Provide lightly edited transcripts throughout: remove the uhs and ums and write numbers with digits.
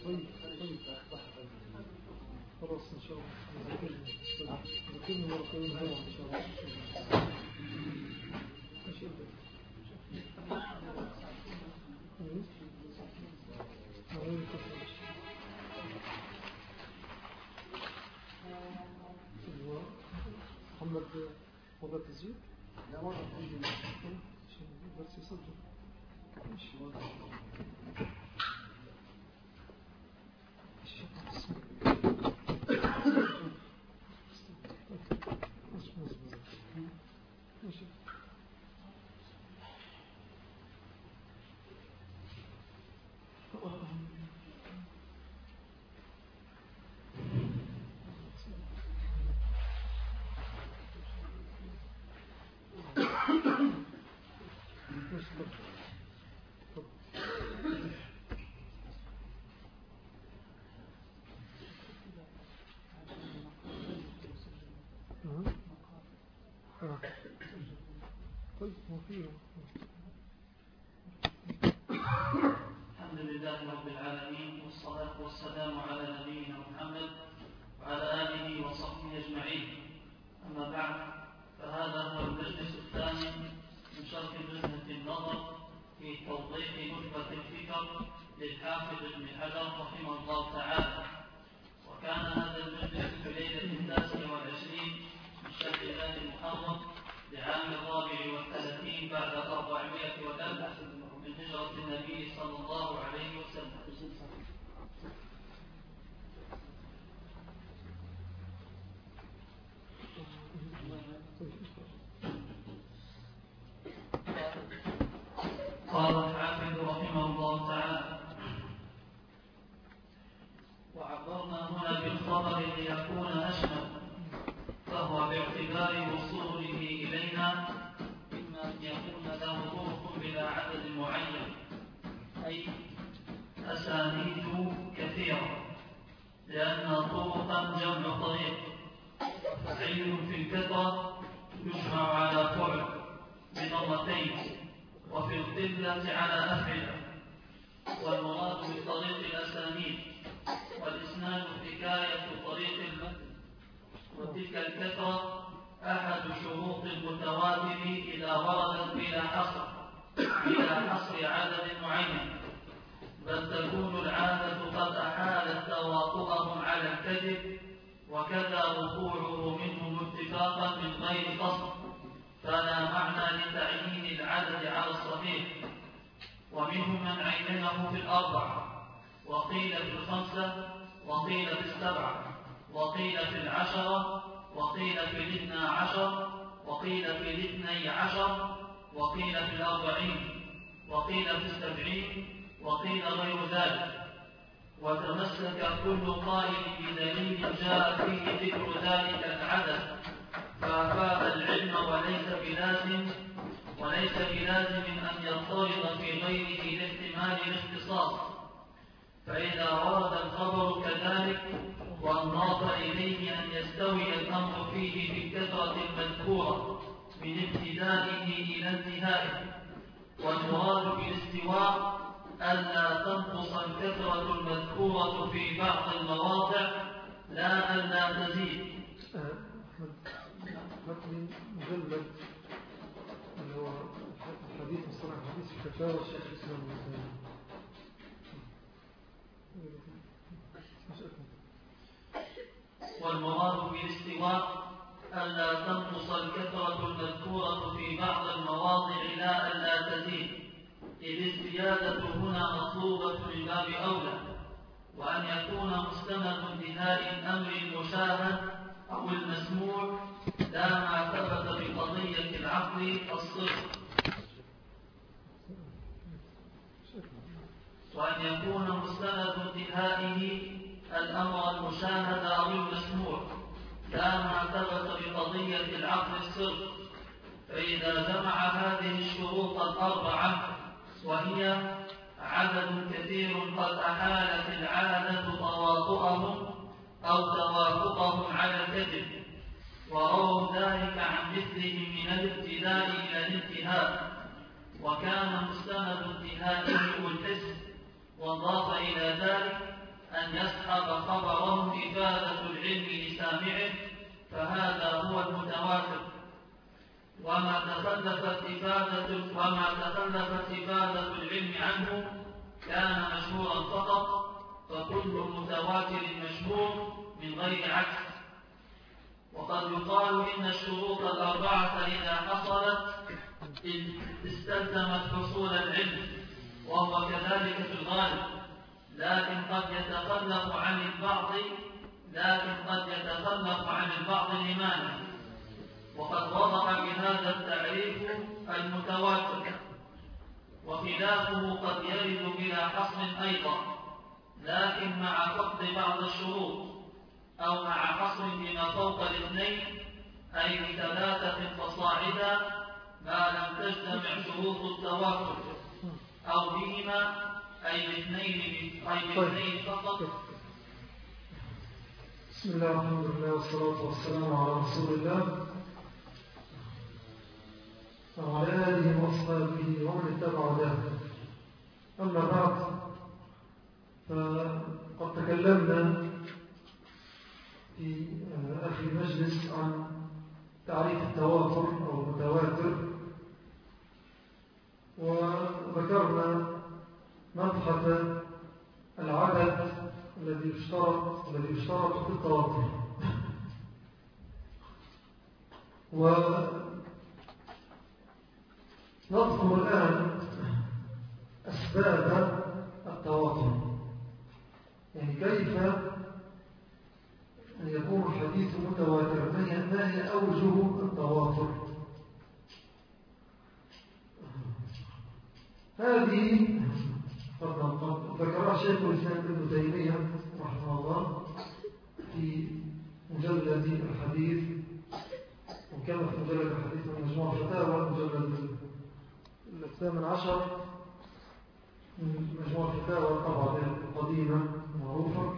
خلاص إن شاء الله ذكرني مرتين هو إن شاء الله ماشي محمد وضع تزيد لا وضع تزيد بس يصدر ماشي الحمد لله رب العالمين والصلاة والسلام على نبينا محمد وعلى آله وصحبه أجمعين. أما بعد، فهذا هو المجلس الثاني من شرح نزهة النظر في توضيح نخبة الفكر للحافظ ابن حجر رحمه الله تعالى. وكان هذا المجلس في ليلة 29 من شهر الله المحرم لعام 34 بعد 400 وألف من هجرة النبي صلى الله عليه وسلم. قال الحافظ رحمه الله تعالى: وعبرنا هنا بالخبر ليكون أشمل، فهو باعتبار وصوله إلينا إما أن يكون له طرق بلا عدد معين، أي أسانيد كثيرة، لأن طرقا جمع طريق، فعيل في الكثرة يجمع على فعل بضمتين، وفي القلة على أفعلة. والمراد بطريق الأسانيد والإسناد حكاية طريق المتن، وتلك الكثرة أحد شروط المتواتر إذا وردت بلا حصر عدد معين، بل تكون العادة قد أحالت تواطؤهم على الكذب، وكذا وقوعه منهم اتفاقا من غير قصد، فلا معنى لتعيين العدد على الصحيح. ومنهم من عينه في الأربعة، وقيل في الخمسة، وقيل في السبعة، وقيل في العشرة، وقيل في 12، وقيل في 12، وقيل في 40، وقيل في 70، وقيل غير ذلك. وتمسك كل قائل بدليل جاء فيه ذكر ذلك العدد، فأفاد العلم، وليس بلازم أن يضطرد في غيره لاحتمال الاختصاص. فإذا ورد الخبر كذلك وانضاف إليه أن يستوي الأمر فيه بالكثرة المذكورة من ابتدائه إلى انتهائه. والمراد بالاستواء ألا تنقص الكثرة المذكورة في بعض المواضع، لا ألا تزيد. متن مجلد اللي هو حديث مصطلح حديث فتاوى الشيخ الإسلام ابن تيمية. والمراد بالاستواء ألا تنقص الكثرة المذكورة في بعض المواضع، لا ألا تزيد، إذ الزيادة هنا مطلوبة من باب أولى. وأن يكون مستند انتهاء الأمر المشاهد أو المسموع، لا ما ثبت بقضية العقل الصدق. وأن يكون مستند انتهائه الأمر المشاهد أو المسموع، لا ما ثبت بقضية العقل الصدق. فإذا جمع هذه الشروط الأربعة، وهي عدد كثير قد أحالت العادة تواطؤهم أو توافقهم على الكذب، ورووا ذلك عن مثلهم من الابتداء إلى الانتهاء، وكان مستند انتهائه الحس، وضاف إلى ذلك أن يسحب خبره إفادة العلم لسامعه، فهذا هو المتواتر. وما تخلفت إفادة العلم عنه كان مشهورا فقط، فكل متواتر مشهور من غير عكس. وقد يقال إن الشروط الأربعة إذا حصلت استلزمت حصول العلم، وهو كذلك في الغالب، لكن قد يتخلف عن البعض لمانع. وقد وضح بهذا التعريف المتواتر، وخلافه قد يرد بلا حصر أيضا، لكن مع فقد بعض الشروط، أو مع حصر بما فوق الاثنين، أي بثلاثة فصاعدا، ما لم تجتمع شروط التواتر، أو بهما أي باثنين فقط. بسم الله الحمد لله والصلاة والسلام على رسول الله وعلى آله وأصحابه ومن اتبع ذلك. أما بعد، فقد تكلمنا في آخر مجلس عن تعريف التواتر أو المتواتر، وذكرنا مبحث العدد الذي يشترط في التواتر، ونذكر الآن أسباب التواتر، يعني كيف أن يكون الحديث متواتر، ما هي أوجه التواتر. هذه ذكرها شيخ الإسلام ابن تيمية رحمه الله في مجلد الحديث، وكما في مجلد الحديث من مجموع فتاوى مجلد 18 من مجموع فتاوى طبعا القديمة معروفة.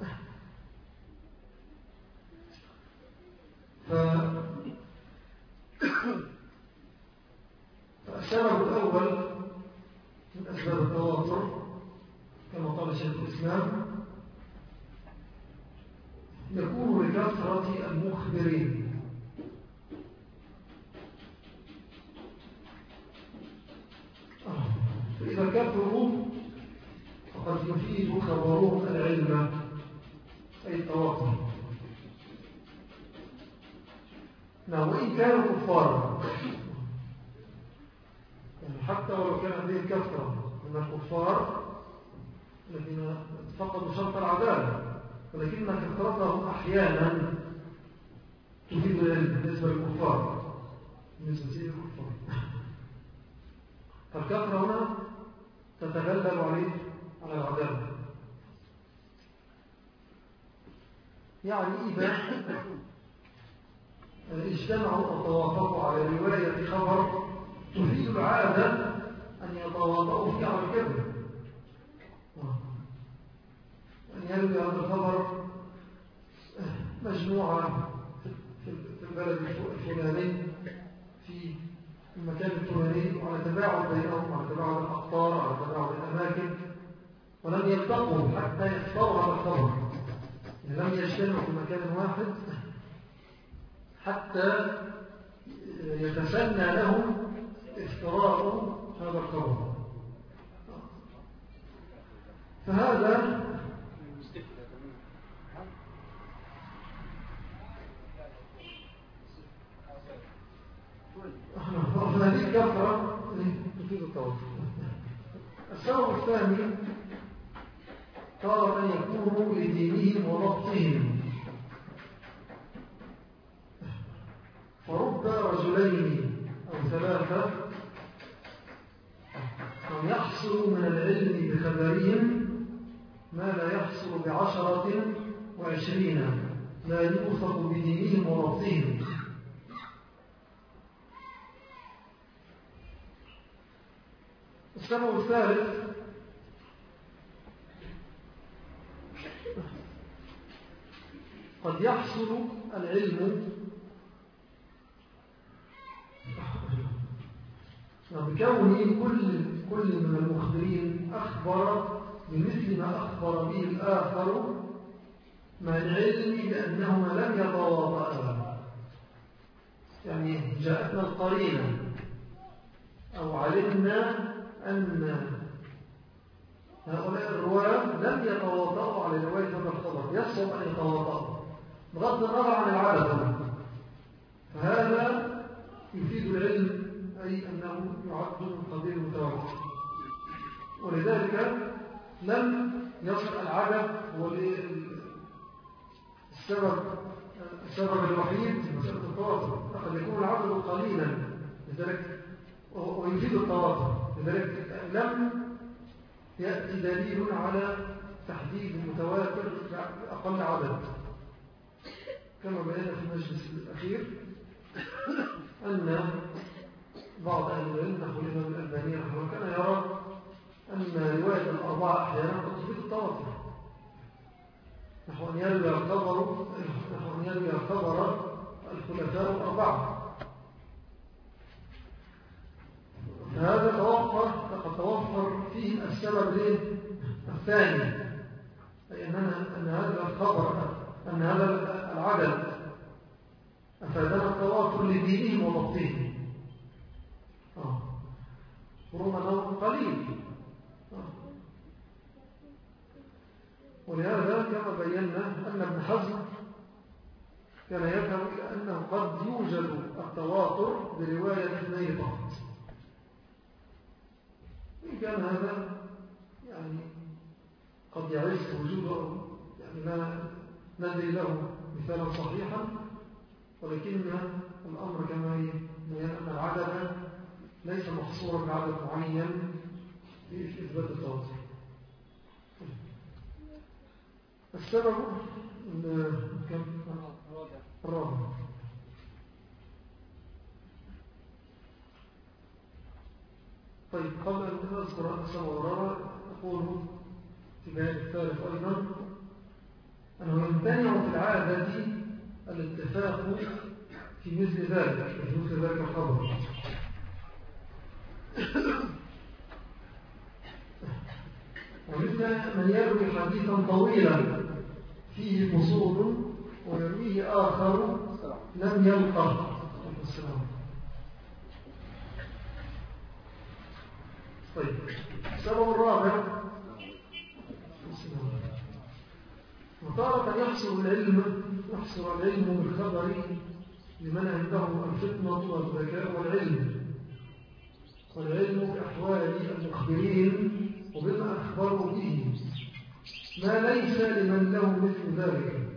فالسبب الأول من أسباب التواتر كما قال شيخ الإسلام يكون لكثرة المخبرين. فإذا كثروا فقد يفيد خبرهم العلم، أي التواتر. وإن كانوا كفارا، يعني حتى ولو كان هذه الكثرة من الكفار الذين فقدوا شرط العدالة، ولكن كثرتهم أحيانا تفيد العلم بالنسبة للكفار، فالكثرة هنا تتغلب على العدالة. يعني إذا اجتمعوا أو توافقوا على رواية خبر تفيد العادة أن يتواطؤوا فيه على الكذب، أن يروي هذا الخبر مجموعة في البلد الفلاني في المكان الفلاني، وعلى تباعد بينهم، على تباعد الأقطار، على تباعد الأماكن، ولم يلتقوا حتى يختاروا هذا الخبر، يعني لم يجتمعوا في مكان واحد حتى يتسنى لهم افتراء هذا الخبر. فهذا هذه الكثرة تفيد التواتر. السبب الثاني قال أن يكونوا لدينهم وضبطهم، فرب رجلين أو ثلاثة أن يحصل من العلم بخبرهم ما لا يحصل ب10 و20 لا يوثق بدينهم وضبطهم. السبب الثالث قد يحصل العلم بكون كل من المخبرين أخبر بمثل ما أخبر به الآخر مع العلم بأنهما لم يتواطئا. يعني جاءتنا القرينة أو علمنا أن هؤلاء الرواة لم يتواطئوا على رواية هذا الخبر، يصعب أن يتواطئوا بغض النظر عن العدد، فهذا يفيد العلم، أي أنه يعد من قبيل المتواتر. ولذلك لم يصل العدد هو السبب الوحيد في مسألة التواتر، قد يكون العدد قليلا لذلك ويفيد التواتر، لذلك لم يأتي دليل على تحديد المتواتر بأقل عدد، كما بينا في المجلس الأخير أن بعض أهل العلم نحو الإمام الألباني رحمه الله كان يرى أن رواية الأربعة أحيانا قد تفيد التواتر، نحو أن يروي الخبر الخلفاء الأربعة. فهذا قد توفر فيه السبب الثاني، أي أن هذا الخبر، أن هذا العدد أفادنا التواتر لدينهم وضبطهم، رغم أنه قليل. ولهذا كما بينا أن ابن حزم كان يذهب إلى أنه قد يوجد التواتر برواية اثنين فقط، إن كان هذا يعني قد يعز وجوده، يعني لا ندري له مثالا صحيحا، ولكن الأمر كما يبين أن العدد ليس محصورا بعدد معين في إثبات التواتر. السبب الرابع. طيب، قبل أن نذكر السبب الرابع نقول في بيان الثالث أيضا أنه يمتنع في العادة الاتفاق في مثل ذلك الخبر، ومثل من يروي حديثا طويلا فيه فصول ويرويه آخر لم يلقه. طيب، السبب الرابع، وتارة يحصل العلم بالخبر لمن عنده الفطنة والذكاء والعلم بأحوال المخبرين وبما أخبروا به ما ليس لمن له مثل ذلك.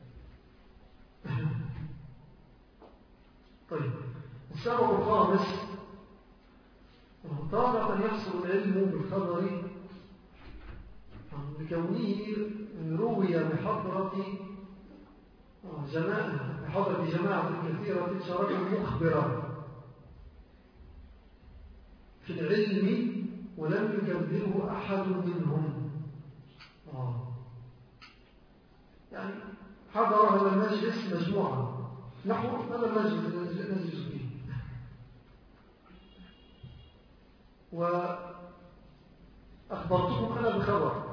طيب، السبب الخامس، تارة يحصل العلم بالخبر بكونه روي بحضرة جماعة كثيرة شركوا المخبرة في العلم ولم يكذبه أحد منهم. يعني حضر هذا المجلس مجموعة نحو هذا المجلس نجلس فيه، وأخبرتكم أنا بخبر،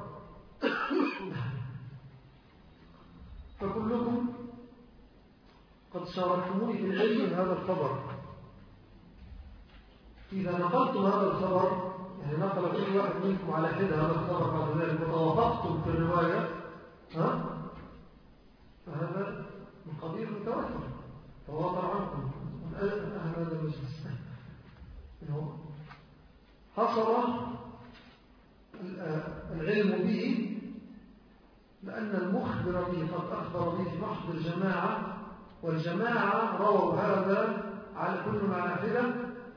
فكلكم قد شاركتموني في العلم من هذا الخبر. إذا نقلتم هذا الخبر، يعني نقل كل واحد منكم على حد هذا الخبر بعد ذلك وتوافقتم في الرواية، فهذا من قبيل المتواتر، تواتر عنكم من أهل هذا المجلس. حصل العلم به لأن المخبر به قد أخبر به في محضر الجماعة، والجماعة رووا هذا على كل معنى حدة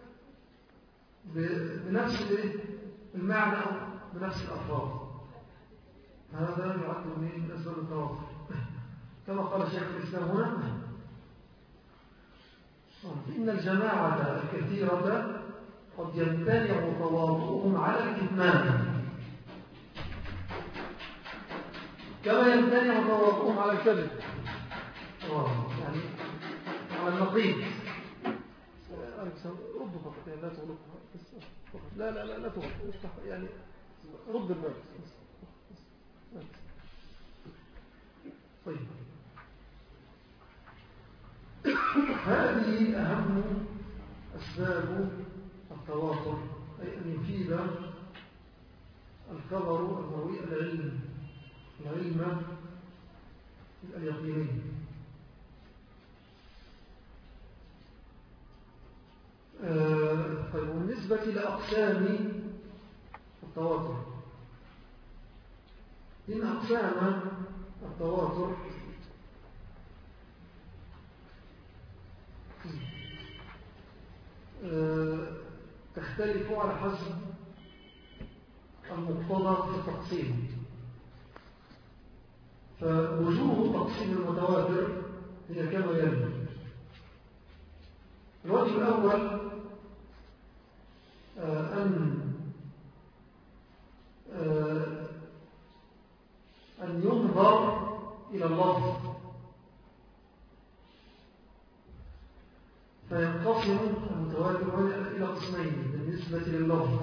بنفس المعنى أو بنفس الألفاظ. هذا يعد من أسباب التواتر كما قال شيخ الإسلام هنا، إن الجماعة الكثيرة قد يمتنع تواطؤهم على الكتمان كما يمتنع تواطؤهم على الكذب، يعني على النقيض. رد فقط، يعني لا تغلق، لا تغلق، يعني رد الباب، هذه أهم أسباب التواتر، أي أن يفيد الخبر المروي العلم اليقيني. طيب، بالنسبة لأقسام التواتر، إن أقسام التواتر تختلف على حسب المقتضى في التقسيم. فوجوه تقسيم المتواتر هي كما يلي: الوجه الأول أن ينظر إلى اللفظ فينقسم المتواتر إلى قسمين بالنسبة لللفظ: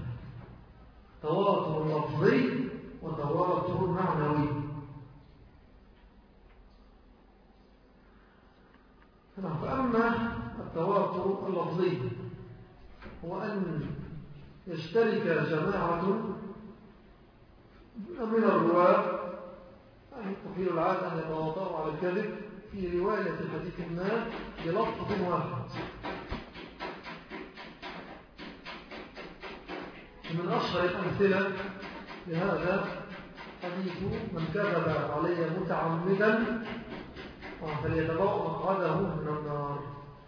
تواتر لفظي وتواتر معنوي. فأما التواتر اللفظي هو أن يشترك جماعة من الرواة، يعني تحيل العادة أن يتواطؤوا على الكذب في رواية حديث ما بلفظ واحد. من أشهر الأمثلة لهذا حديث: من كذب علي متعمدا فليتبوأ مقعده من النار.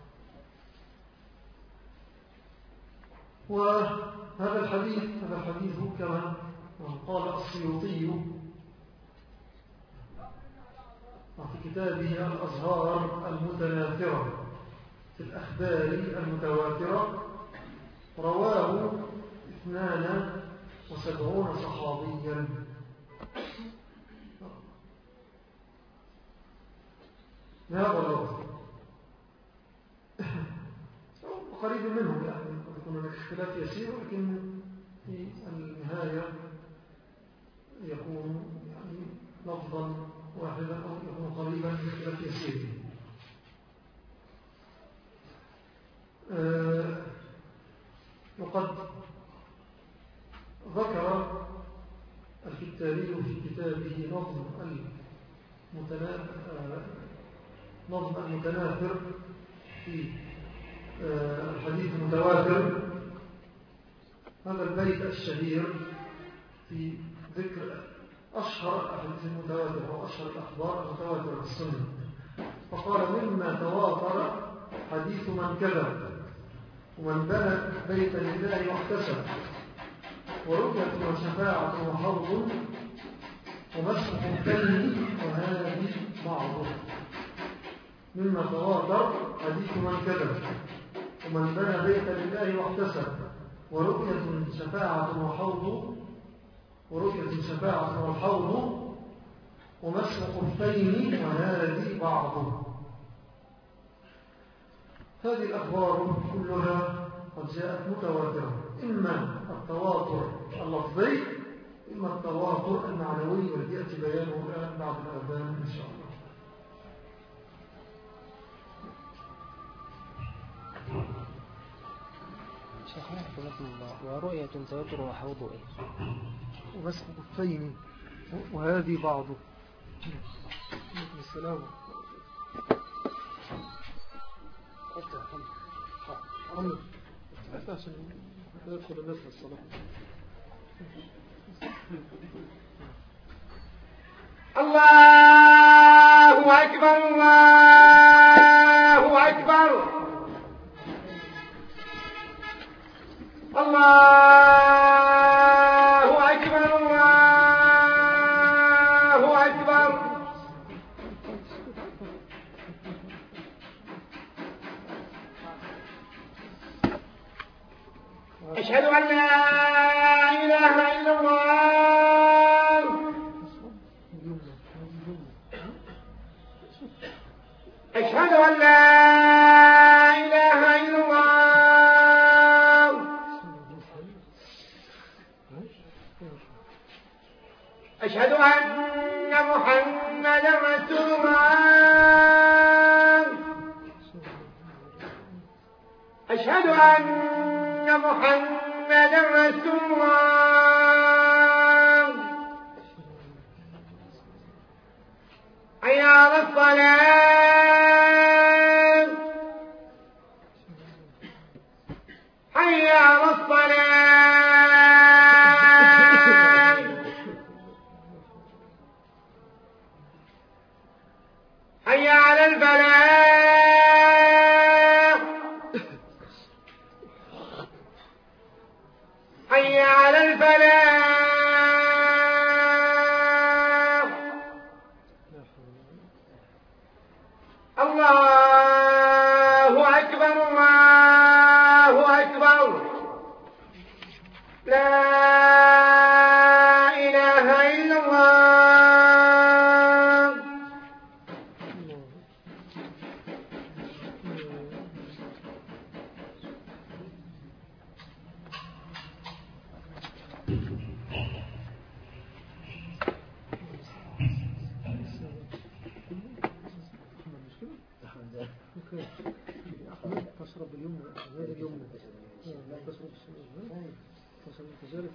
وهذا الحديث كما قال السيوطي في كتابه الأزهار المتناثرة في الأخبار المتواترة: رواه 72 صحابيا. هذا اللفظ قريب منهم، يعني يكون هناك اختلاف يسير، ولكن في النهاية يكون يعني لفظا واحدا أو يكون قريبا من اختلاف يسير. وقد ذكر الكتابي في كتابه نظم المتناثر في الحديث المتواتر هذا البيت الشهير في ذكر أشهر الأحاديث المتواترة وأشهر الأخبار المتواترة في السنة. فقال: مما تواتر حديث من كذب، ومن بنى بيتا لله واحتسب، ورؤية وشفاعة وحوض، ومسح خفين وهذه بعضه. مما تواتر حديث من كذب، ومن بنى بيتا لله واحتسب، ورؤية شفاعة والحوض، ومسح خفين وهذه بعضه. هذه الأخبار كلها قد جاءت متواترة، إما التواتر اللفظي إما التواتر المعنوي، والذي يأتي بيانه الآن بعد الأذان إن شاء الله. ورؤية تواتر وحوض ومسح خفين وهذه بعضه. السلام حمد حتى عشان يدخل الناس للصلاة. الله أكبر الله أكبر الله أكبر الله أكبر. أشهد أن لا إله إلا الله. أشهد أن لا إله إلا الله. أشهد أن محمدا رسول الله. أشهد أن محمدا رسول الله حي على الصلاة حي على الصلاة حي على الفلاح حي على الفلاح الله أكبر الله أكبر لا إله إلا الله. تشرب اليمنى غير اليمنى لا تشرب الشمال تشرب التجارب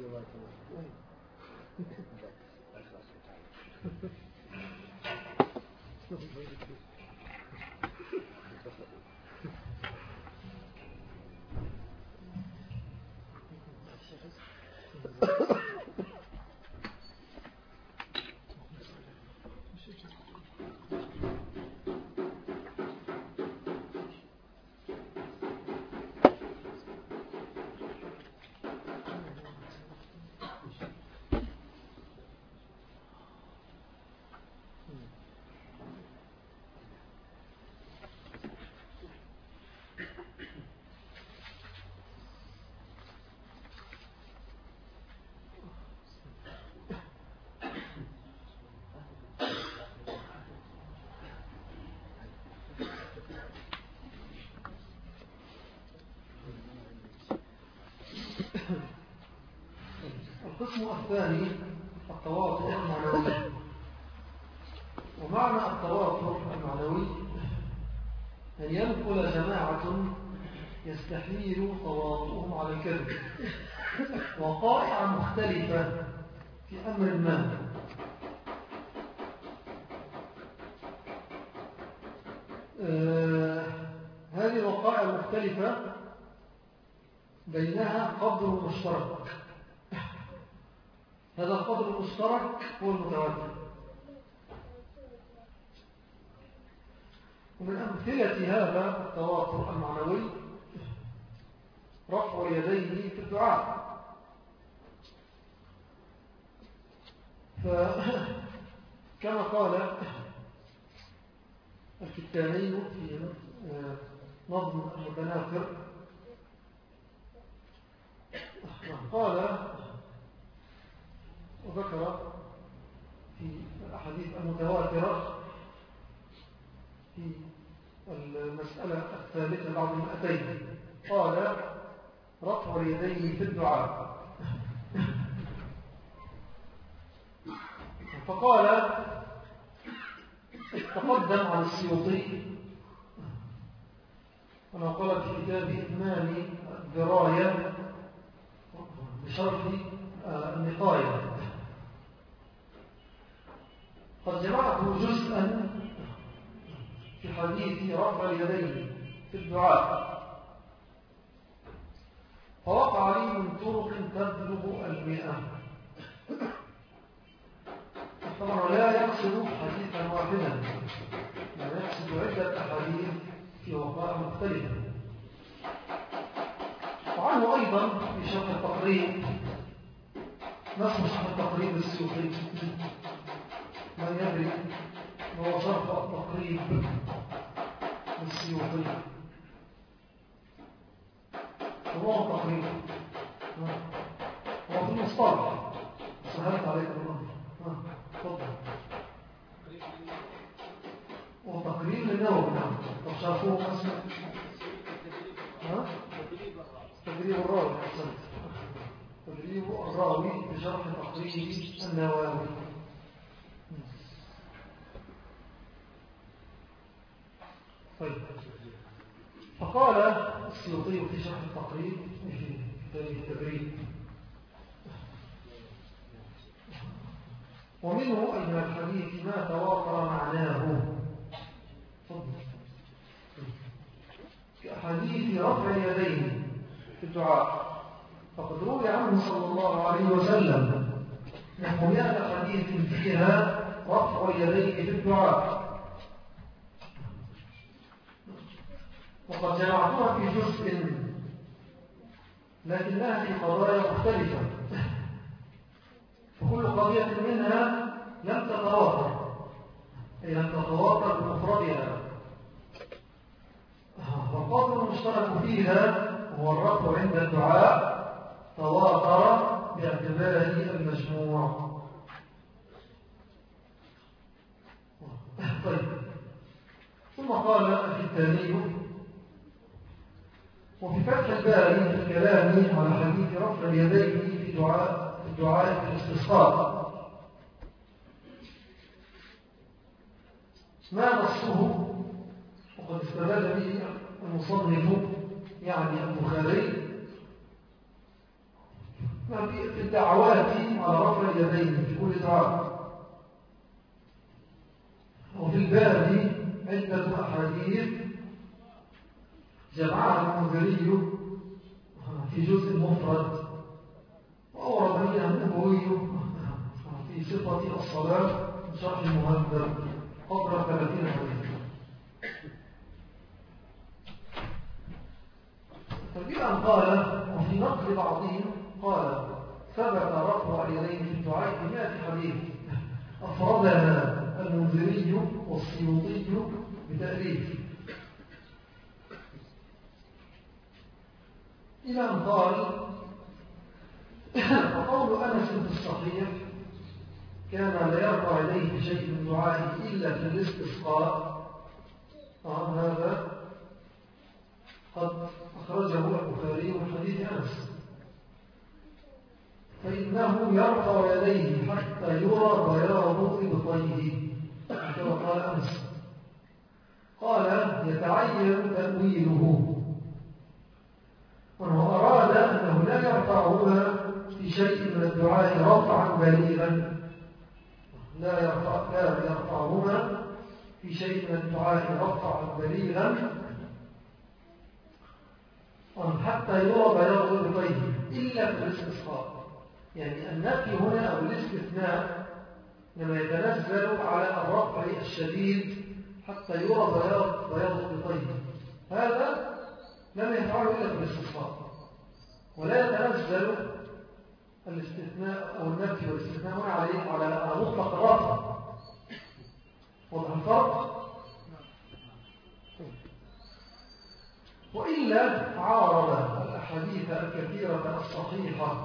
القسم الثاني التواطؤ المعنوي. ومعنى التواطؤ المعنوي أن ينقل جماعة يستحيل تواطؤهم على الكذب وقائع مختلفة في أمر ما، هذه الوقائع المختلفة بينها قدر مشترك. هذا القدر المشترك هو المتواتر. ومن أمثلة هذا التواطؤ المعنوي رفع اليدين في الدعاء. فكما قال الكتاني في نظم المتناثر قال وذكر في الأحاديث المتواترة في المسألة الثالثة بعد 200 قال رفع اليدين في الدعاء. فقال تقدم عن السيوطي أنا قال في كتابه إتمام الدراية بشرح النقاية قد جمعته جزءا في حديث رفع اليدين في الدعاء فوقع لي من طرق تبلغ 100. طبعا لا يقصد حديثا واحدا، لا يقصد عدة أحاديث في وقائع مختلفة. وعنه أيضا في شرح التقريب، ما اسمه شرح التقريب السيوطي؟ من يدري هو شرح التقريب السيوطي؟ هو التقريب هو في المصطلح. سهلت عليكم الأمر. تفضل. وتقريب للنوم. نعم. طب شافوه اسمه تدريب الراوي. أحسنت. تدريب الراوي بشرح تقريب النووي. طيب. وقال السيوطي في شرح التقريب في كتاب التدريب: ومنه أي من الحديث ما تواتر معناه كحديث رفع اليدين في الدعاء، فقد روي عنه صلى الله عليه وسلم نحو 100 حديث فيها رفع اليدين في الدعاء، وقد جمعتها في جزء لكنها في قضايا مختلفة، فكل قضية منها لم تتواتر، أي لم تتواتر بمفردها، والقول المشترك فيها هو الرفع عند الدعاء تواتر باعتباره المجموع. طيب، ثم قال في التالي: وفي فتح الباري في الكلام على حديث رفع اليدين في دعاء الاستسقاء ما نصه، وقد استدل به المصنف يعني البخاري في الدعوات على رفع اليدين في كل دعاء. وفي الباب عدة أحاديث جمعها المنذري في جزء مفرد، وأورد منها النووي في صفة الصلاة من شرح المهذب قبل 30 حديث. فبما أن قال وفي نقل بعضهم قال ثبت رفع اليدين في الدعاء ب100 حديث أفردها المنذري والسيوطي بتأليف، إلى أن قال: وقول أنس في الصحيح كان لا يرفع إليه بشيء من دعائه إلا في الاستسقاء، هذا قد أخرجه البخاري من حديث أنس، فإنه يرفع يديه حتى يرى بياض إبطيه كما قال أنس. قال: يتعين تأويله، وأنه أراد أنه لا يرفعهما في شيء من الدعاء رفعا بليغا، لا يرفعهما في شيء من الدعاء رفعا بليغا حتى يرى بياض إبطيه إلا في الاستسقاء. يعني النفي هنا أو الاستثناء لما يتنزل على الرفع الشديد حتى يرى بياض إبطيه، هذا لم يفعله إلا في الاستسقاء، ولا يتنزل الاستثناء أو النفي والاستثناء هنا على مطلق الرفع. وضع الفرق. وإلا عارض الأحاديث الكثيرة الصحيحة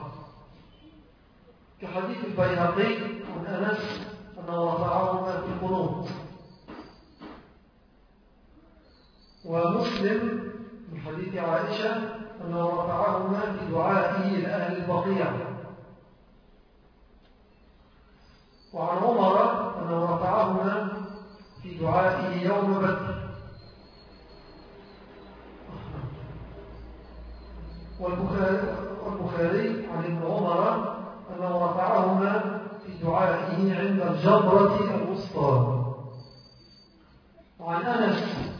كحديث البيهقي عن أنس أنه رفعهما في القنوت، ومسلم من حديث عائشة أنه رفعهما في دعائه لأهل البقيع، وعن عمر أنه رفعهما في دعائه يوم بدر، والبخاري عن ابن عمر أنه رفعهما في دعائه عند الجمرة الوسطى، وعن أنس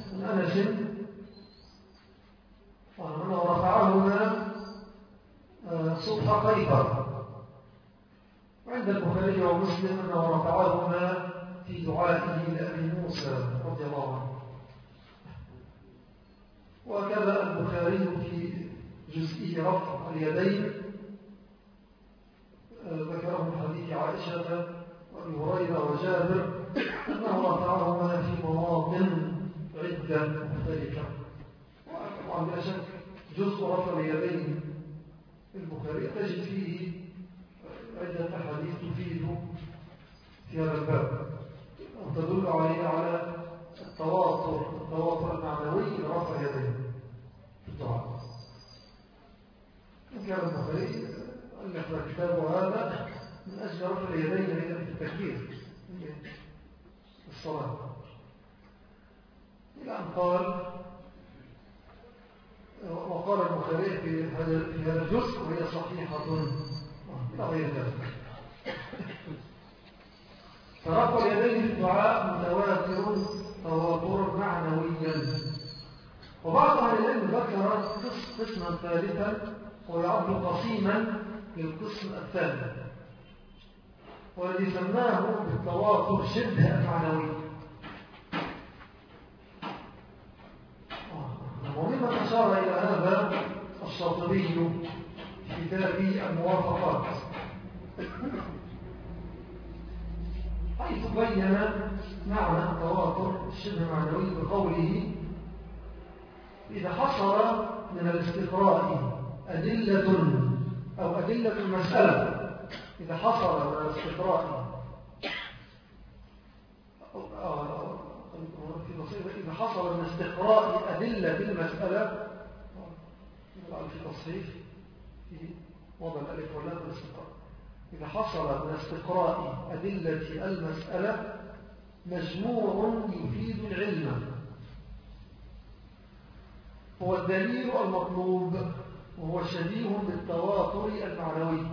أنه رفعهما صبح قيصر، وعند البخاري ومسلم أنه رفعهما في دعائه لأبي موسى رضي الله عنه. وكذا البخاري في جزئية رفع اليدين ذكره من حديث عائشة وأبي هريرة وجابر أنه رفعهما في مواطن عدة مختلفة. وطبعا بلا شك جزء رفع اليدين في البخاري تجد فيه عدة أحاديث تفيد في هذا الباب وتدل على التواطر المعنوي لرفع يديه في الدعاء. كان البخاري ألف كتابه هذا من أجل رفع اليدين في التكبير الصلاة، إلى أن قال: وقال البخاري في هذا الجزء وهي صحيحة إلى غير ذلك. فرفع اليدين في الدعاء متواتر تواترا معنويا. وبعض أهل العلم ذكر قسما ثالثا ويعد قسيما للقسم الثاني والذي سماه بالتواتر شبه معنوي. وممن أشار إلى هذا الشاطبي في كتابه الموافقات، حيث بين معنى التواتر الشبه معنوي بقوله: إذا حصل من الاستقراء أدلة أو أدلة المسألة، إذا حصل من الاستقراء إذا حصل من استقراء أدلة المسألة في تصحيح في وضع الألف واللام الاستقراء، إذا حصل من استقراء أدلة المسألة مجموع يفيد العلم، هو الدليل المطلوب، وهو شبيه بالتواتر المعنوي.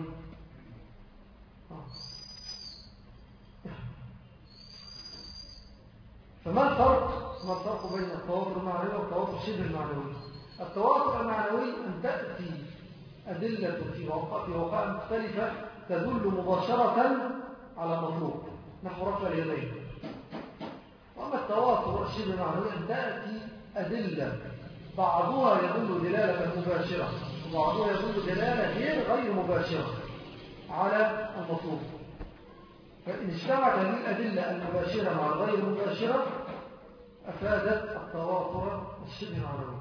فما الفرق بين التواتر المعنوي والتواتر شبه المعنوي؟ التواتر المعنوي أن تأتي أدلة في وقائع مختلفة تدل مباشرة على مطلوب نحو رفع اليدين. وأما التواتر الشبه المعنوي أن تأتي أدلة بعضها يدل دلالة مباشرة وبعضها يدل دلالة غير مباشرة على المطلوب. فإن اجتمعت هذه الأدلة المباشرة مع الغير المباشرة أفادت التواتر الشبه المعنوي.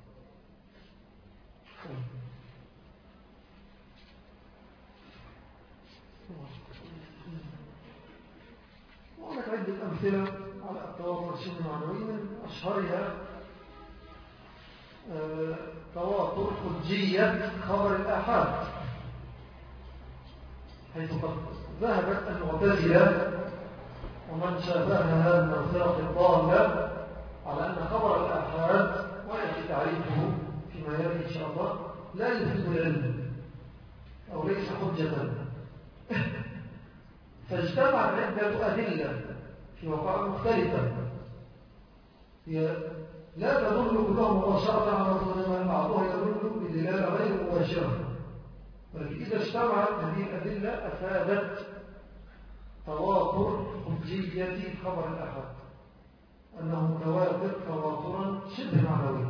وهناك عدة أمثلة على التواتر الشبه المعنوي، من أشهرها تواتر حجية خبر الآحاد، حيث قد ذهبت المعتزلة ومن شابهها من الفرق الضالة على أن خبر الآحاد ويأتي تعريفه فيما يأتي إن شاء الله لا يفيد العلم أو ليس حجة. فاجتمعت عدة أدلة في وقائع مختلفة هي لا تدل كلها مباشرة على رسول الله، بعضها يدل بدلالة غير مباشرة، ولكن إذا اجتمعت هذه الأدلة أفادت تواتر حجية خبر الأحد، أنه متواتر تواترا شبه معنوي.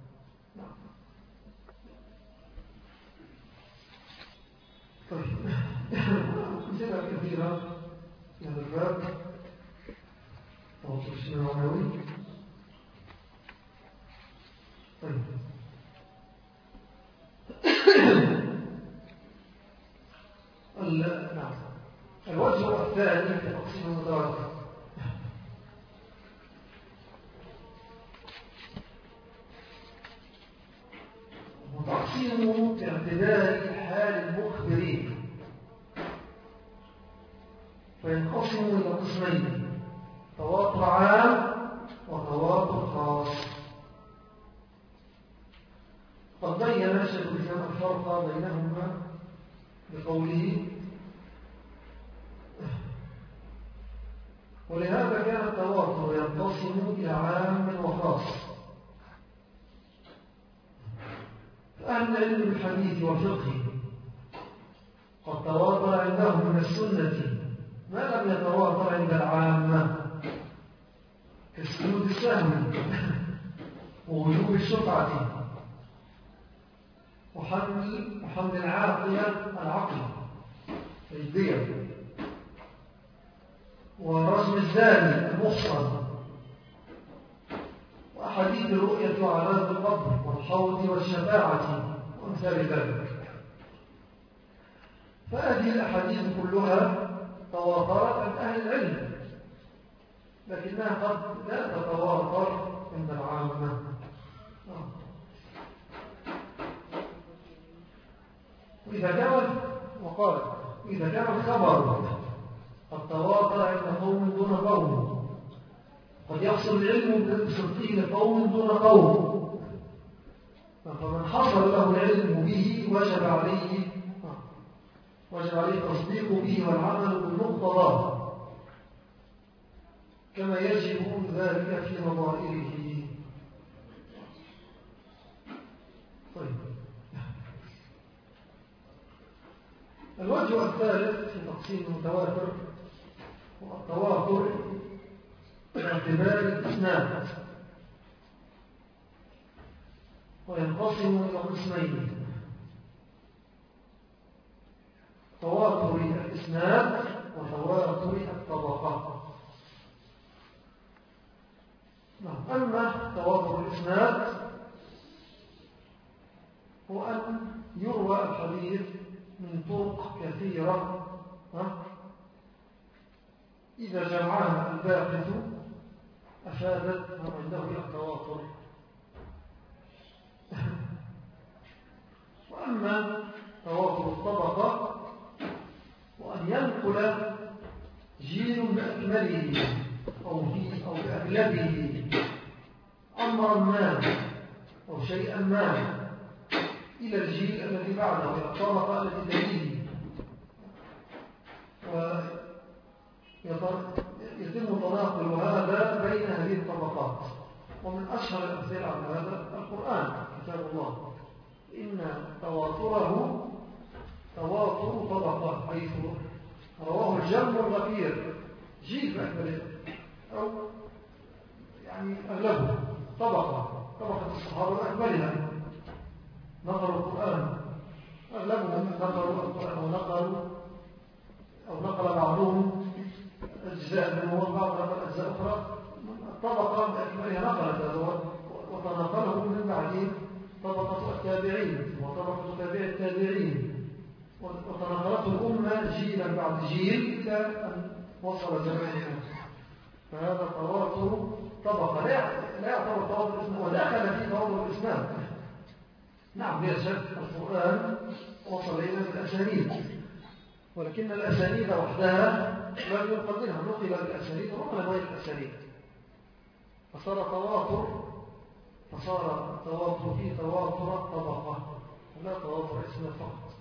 طيب أمثلة كثيرة في هذا الباب تواتر شبه معنوي. طيب نعم. الوجه الثاني في تقسيم المتواتر وتقسيمه باعتبار حال المخبرين، فينقسم إلى قسمين: تواتر عام وتواتر خاص. قد بين شيخ الإسلام الفرق بينهما بقوله: ولهذا كان التواتر ينقسم إلى عام وخاص. فأهل العلم بالحديث والفقه قد تواتر عندهم من السنة ما لم يتواتر عند العامة، كسجود السهو ووجوب الشفعة وحمل العقل الدية ورسم الزاني المحصن وأحاديث الرؤية وعذاب القبر والحوض والشفاعة وأمثال ذلك. فهذه الأحاديث كلها تواترت عن أهل العلم، لكنها قد لا تتواتر عند العامة. إذا كان الخبر قد تواتر عند قوم دون قوم، قد يحصل العلم بصدقه لقوم دون قوم، فمن حصل له العلم به وجب عليه التصديق به والعمل بمقتضاه كما يجب ذلك في نظائره. طيب، الوجه الثالث في تقسيم المتواتر هو التواتر باعتبار الإسناد، وينقسم إلى قسمين: تواتر الإسناد وتواتر الطبقة. أما تواتر الإسناد هو أن يروى الحديث من طرق كثيرة إذا جمعها الباحث أفادت ما عنده إلى التواتر. وأما تواتر الطبقة وأن ينقل جيل بأكمله أو بأغلبه أمرا ما أو شيئا ما إلى الجيل الذي بعده، إلى الطبقة التي تليه، ويتم تناقل هذا بين هذه الطبقات. ومن أشهر الأمثلة على هذا القرآن كتاب الله، إن تواتره تواتر طبقة، حيث رواه الجمع الغفير جيل بأكمله أو يعني أغلبه طبقة الصحابة بأكملها نقلوا القرآن، أغلبهم نقلوا القرآن أو نقل بعضهم أجزاء منه وبعض نقل أجزاء أخرى. الطبقة بأكملها نقلت هذا، وتنقله من بعدهم طبقة التابعين وطبقة تابع التابعين، وتنقلته الأمة جيلا بعد جيل إلى أن وصل زماننا. فهذا تواتر طبقة لا يعتبر تواتر الإسناد، ودخل فيه تواتر الإسناد. نعم، لا شك القرآن وصل إلى الأسانيد، ولكن الأسانيد وحدها لم ينقل منها، نقل الأسانيد ونقل غير الأسانيد، فصار تواتر فيه تواتر طبقة لا تواتر إسناد فقط.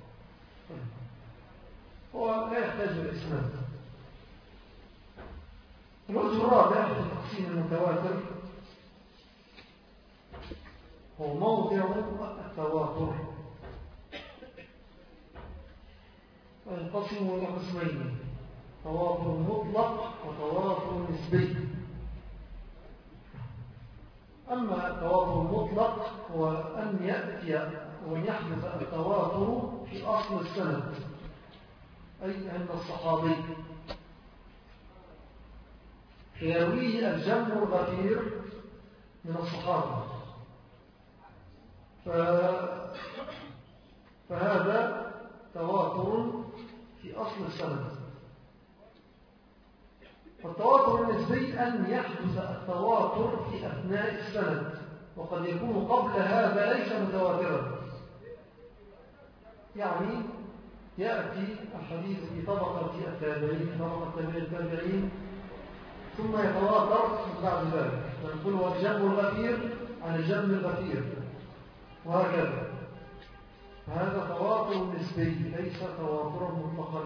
هو لا يحتاج الإسناد. الوجه الرابع في تقسيم المتواتر هو موضع التواتر، وينقسم إلى قسمين: تواتر مطلق وتواتر نسبي. أما التواتر المطلق هو أن يأتي وأن يحدث التواتر في أصل السند، أي عند الصحابي، فيرويه الجمع الغفير من الصحابة، فهذا تواتر في أصل السند. والتواتر النسبي أن يحدث التواتر في أثناء السند، وقد يكون قبل هذا ليس متواترا. يعني يأتي الحديث في طبقة التابعين، ثم يتواتر من بعد ذلك، فنقول هو الجمع الغفير عن الجمع الغفير، وهكذا. هذا تواتر نسبي ليس تواترا مطلقا.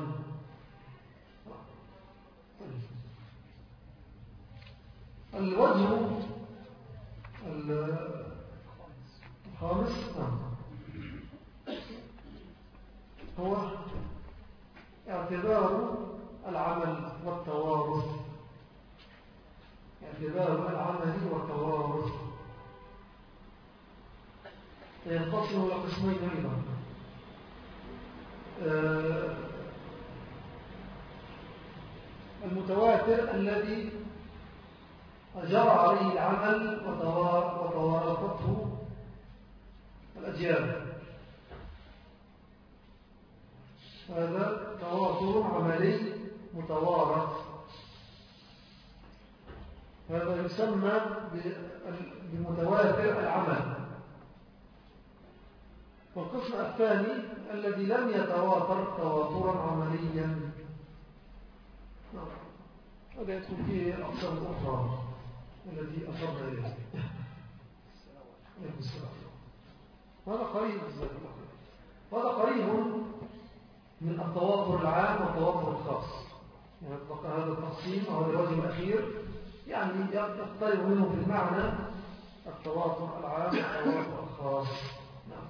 الوجه الخامس هو اعتبار العمل والتوارث. ينقسم إلى قسمين أيضا: المتواتر الذي جرى عليه العمل وتوارثته الأجيال، هذا تواتر عملي متوارث، هذا يسمى بمتواتر العمل. والقسم الثاني الذي لم يتواتر تواترا عمليا، هذا يدخل فيه الأقسام الأخرى التي أشرنا إليها. وهذا قريب وهذا قريب من التواتر العام والتواتر الخاص. يعني هذا التقسيم أو الوجه الأخير يعني يقترب منه في المعنى التواتر العام والتواتر الخاص. نعم.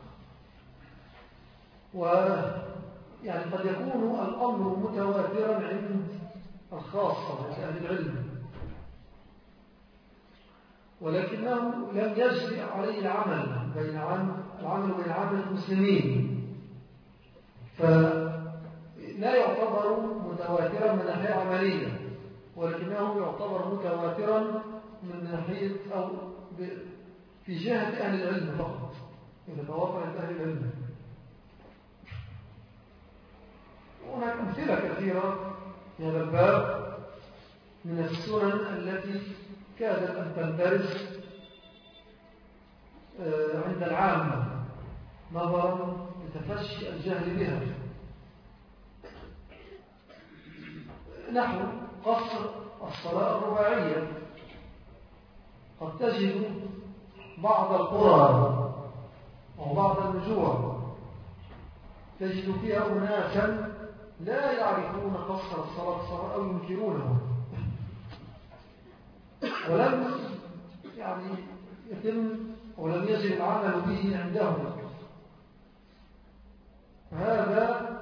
ويعني قد يكون الأمر متواترا عند الخاصة عند أهل العلم، ولكنه لم يجري عليه العمل بين عامة المسلمين، فلا يعتبر متواترا من ناحية عملية، ولكنه يعتبر متواترا من ناحية أو في جهة أهل العلم فقط، يتواتر عند أهل العلم. وهناك أمثلة كثيرة في هذا الباب من السنن التي كادت أن تندرس عند العامة نظرا لتفشي الجهل بها، نحو قصر الصلاة الرباعية. قد تجد بعض القرى أو بعض النجوع تجد فيها أناسا لا يعرفون قصر الصلاة أو ينكرونه، ولم يعني يتم ولم يجب العمل به عندهم. هذا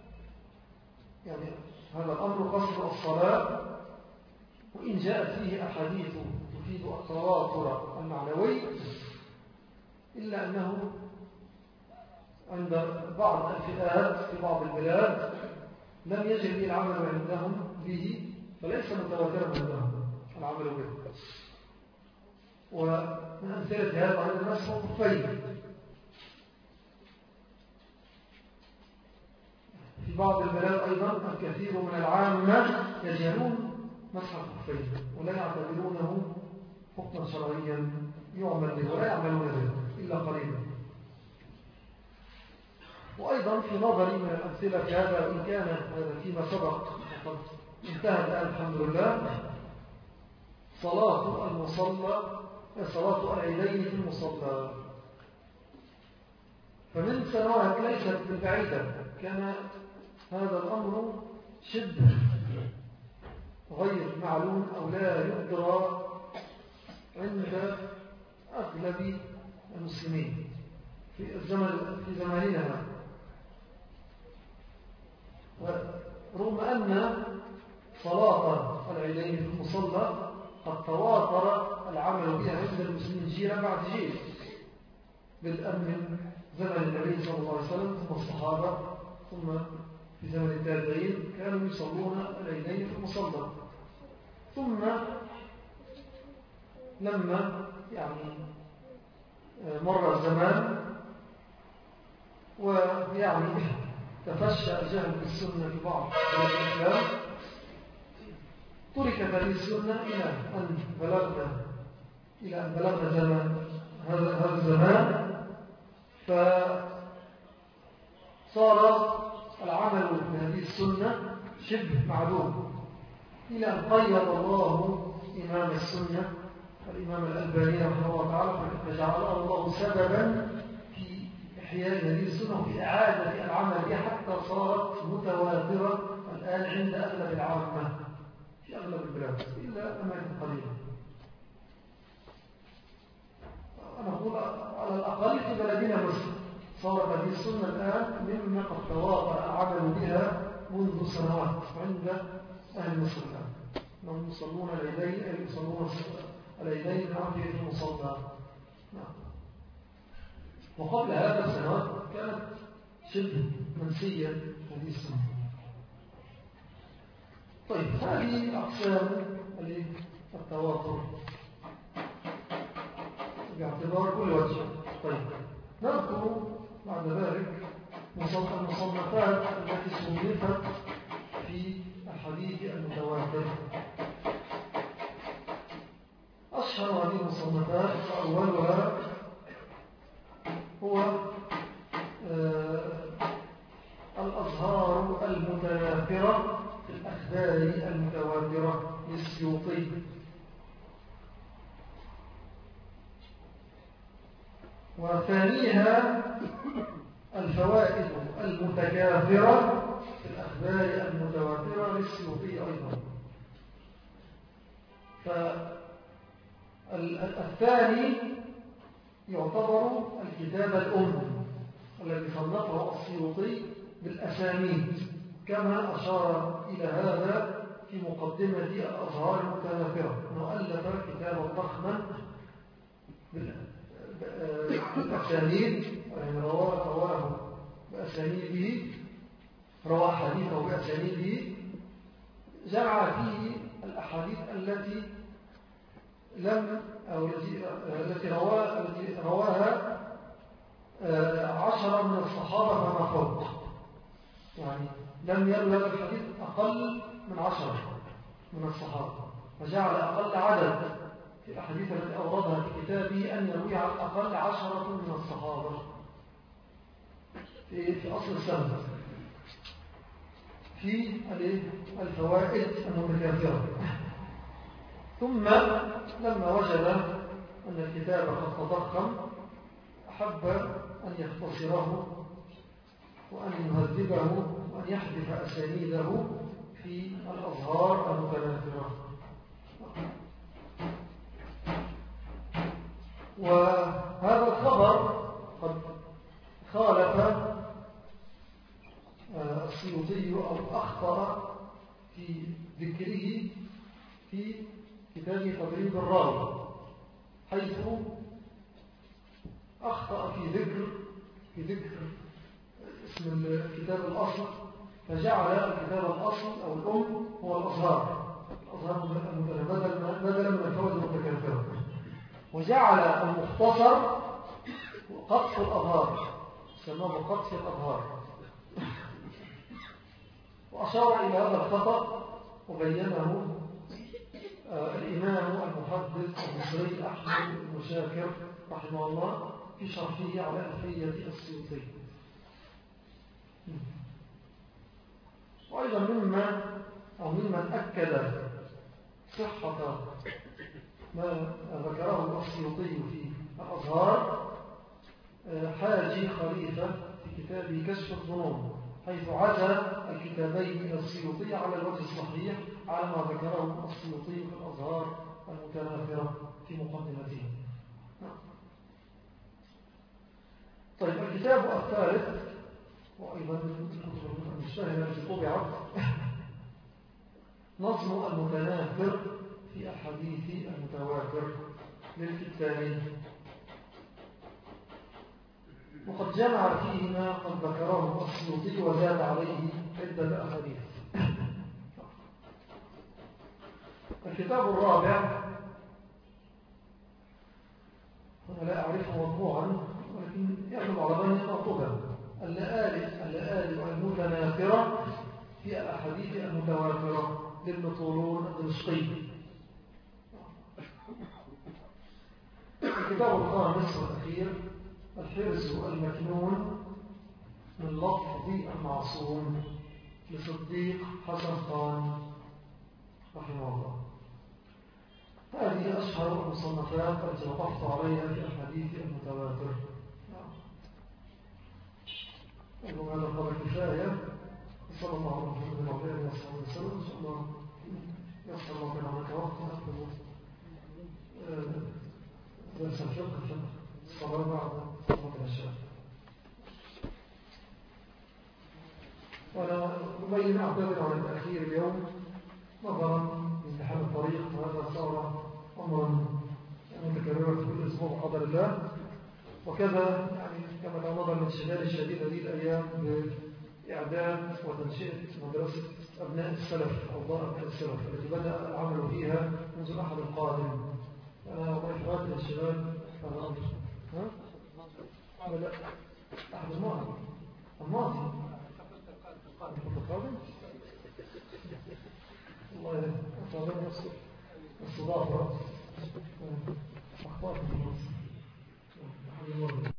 الأمر قصر الصلاة، وإن جاءت فيه أحاديث تفيد التواتر المعنوي، إلا أنه عند بعض الفئات في بعض البلاد لم يجب العمل عندهم به، فليس متواترا عندهم العمل به. ومن أمثلة هذا أيضا مسح الخفين. في بعض البلاد أيضا الكثير من العامة يجهلون مسح الخفين ولا يعتبرونه حكما شرعيا يعمل به ولا يعملون به إلا قليلا. وأيضا في نظري من الأمثلة في هذا، وإن كان هذا فيما سبق وقد انتهى الآن الحمد لله، صلاة العيدين في المصلى. فمن سنوات ليست بالبعيدة كان هذا الأمر شبه غير معلوم أو لا يدرى عند أغلب المسلمين في زماننا. ورغم أن صلاة العيدين في المصلى قد تواتر العمل بها عند المسلمين جيلا بعد جيل، بدءا من زمن النبي صلى الله عليه وسلم ثم الصحابة ثم في زمن التابعين كانوا يصلون العيدين في المصلى. ثم لما مر الزمان تفشى الجهل بالسنة في بعض بلاد الإسلام، تركت هذه السنة إلى أن بلغنا زمان هذا الزمان، فصار العمل بهذه السنة شبه معدوم، إلى أن قيض الله إمام السنة الإمام الألباني رحمه الله تعالى، فجعله الله سببا في إحياء هذه السنة وفي إعادة العمل بها، حتى صارت متواترة الآن عند أغلب العامة في أغلب البلاد إلا أماكن قليلة. أنا أقول على الأقل في بلدنا مصر صارت هذه السنة الآن مما قد تواتر العمل بها منذ سنوات عند أهل مصر الآن، أنهم يصلون العيدين في المصلى. وقبل هذا السنوات كانت شبه منسية هذه السنة. طيب، هذه أقسام التواتر باعتبار كل وجه. طيب، نذكر بعد ذلك المصنفات التي صنفت في الحديث المتواتر. أشهر هذه المصنفات وأولها هو الأزهار المتناثرة في الأخبار المتواترة للسيوطي. وثانيها الفوائد المتكاثرة في الأخبار المتواترة للسيوطي أيضا. فالثاني يعتبر الكتاب الأم الذي صنفه السيوطي بالأسانيد، كما أشار إلى هذا في مقدمة الأزهار المتناثرة، أنه ألف كتابا ضخما بالأسانيد، يعني رواه بأسانيده، روى حديثه بأسانيده، جمع فيه الأحاديث التي لم أو التي رواها 10 من الصحابة فما فوق، يعني لم يبلغ الحديث أقل من 10 من الصحابة، فجعل أقل عدد في الأحاديث التي أوردها في كتابه أن يروي على الأقل 10 من الصحابة في أصل السنة في الفوائد المتكاثرة. ثم لما وجد أن الكتاب قد تضخم أحب أن يختصره وأن يهذبه وأن يحذف أسانيده في الأزهار المتناثرة. وهذا الخبر قد خالف السيوطي أو أخطأ في ذكره في كتاب تدريب الراوي، حيث أخطأ في ذكر اسم الكتاب الأصل، فجعل الكتاب الأصل أو الأم هو الأزهار بدلا من الفوائد المتكاثرة، وجعل المختصر قطف الأظهار، سماه قطف الأظهار، وأشار إلى هذا الخطأ وبينه الإمام المحدث المصري أحمد بن شاكر رحمه الله في شرحه على ألفية السيوطي. وأيضا ممن أكد صحة ما ذكره السيوطي في الأزهار حاجي خليفة في كتابه كشف الظنون، حيث عزى الكتابين من السيوطي على الوجه الصحيح على ما ذكره السيوطي في الأزهار المتناثرة في مقدمته. طيب، الكتاب الثالث وأيضا المشتهرة التي طبعت نظم المتناثر في الحديث المتواتر للكتابين، وقد جمع فيه ما قد ذكره السيوطي وزاد عليه عدة أحاديث. الكتاب الرابع أنا لا أعرفه مطبوعا، ولكن يحمل على بني مطبوعا، اللآلئ المتناثرة في الأحاديث المتواترة لابن طولون الدمشقي. الكتاب الخامس والأخير الحرز المكنون من لفظ المعصوم لصديق حسن خان رحمه الله. هذه أشهر المصنفات التي وقفت عليها في الحديث المتواتر. هذا قدر كفاية. صلى الله عليه وسلم. إن شاء الله يصل الله بنا عنك وقت نأخذ درس الفقه في الصلاة بعد صلاة العشاء. وأنا أبين أعتذر عن التأخير اليوم نظرا لازدحام الطريق، وهذا صار أمرا متكررا في كل أسبوع بقدر الله. وكذا يعني كما تعرض الانشغال الشديد هذه الأيام بإعداد وتنشئة مدرسة أبناء السلف أو دار أبناء السلف التي بدأ العمل فيها منذ الأحد القادم. أنا والله في وقت الانشغال هذا أمر لا أحد الماضي القادم والله أصابني الصداع أخبار في الماضي.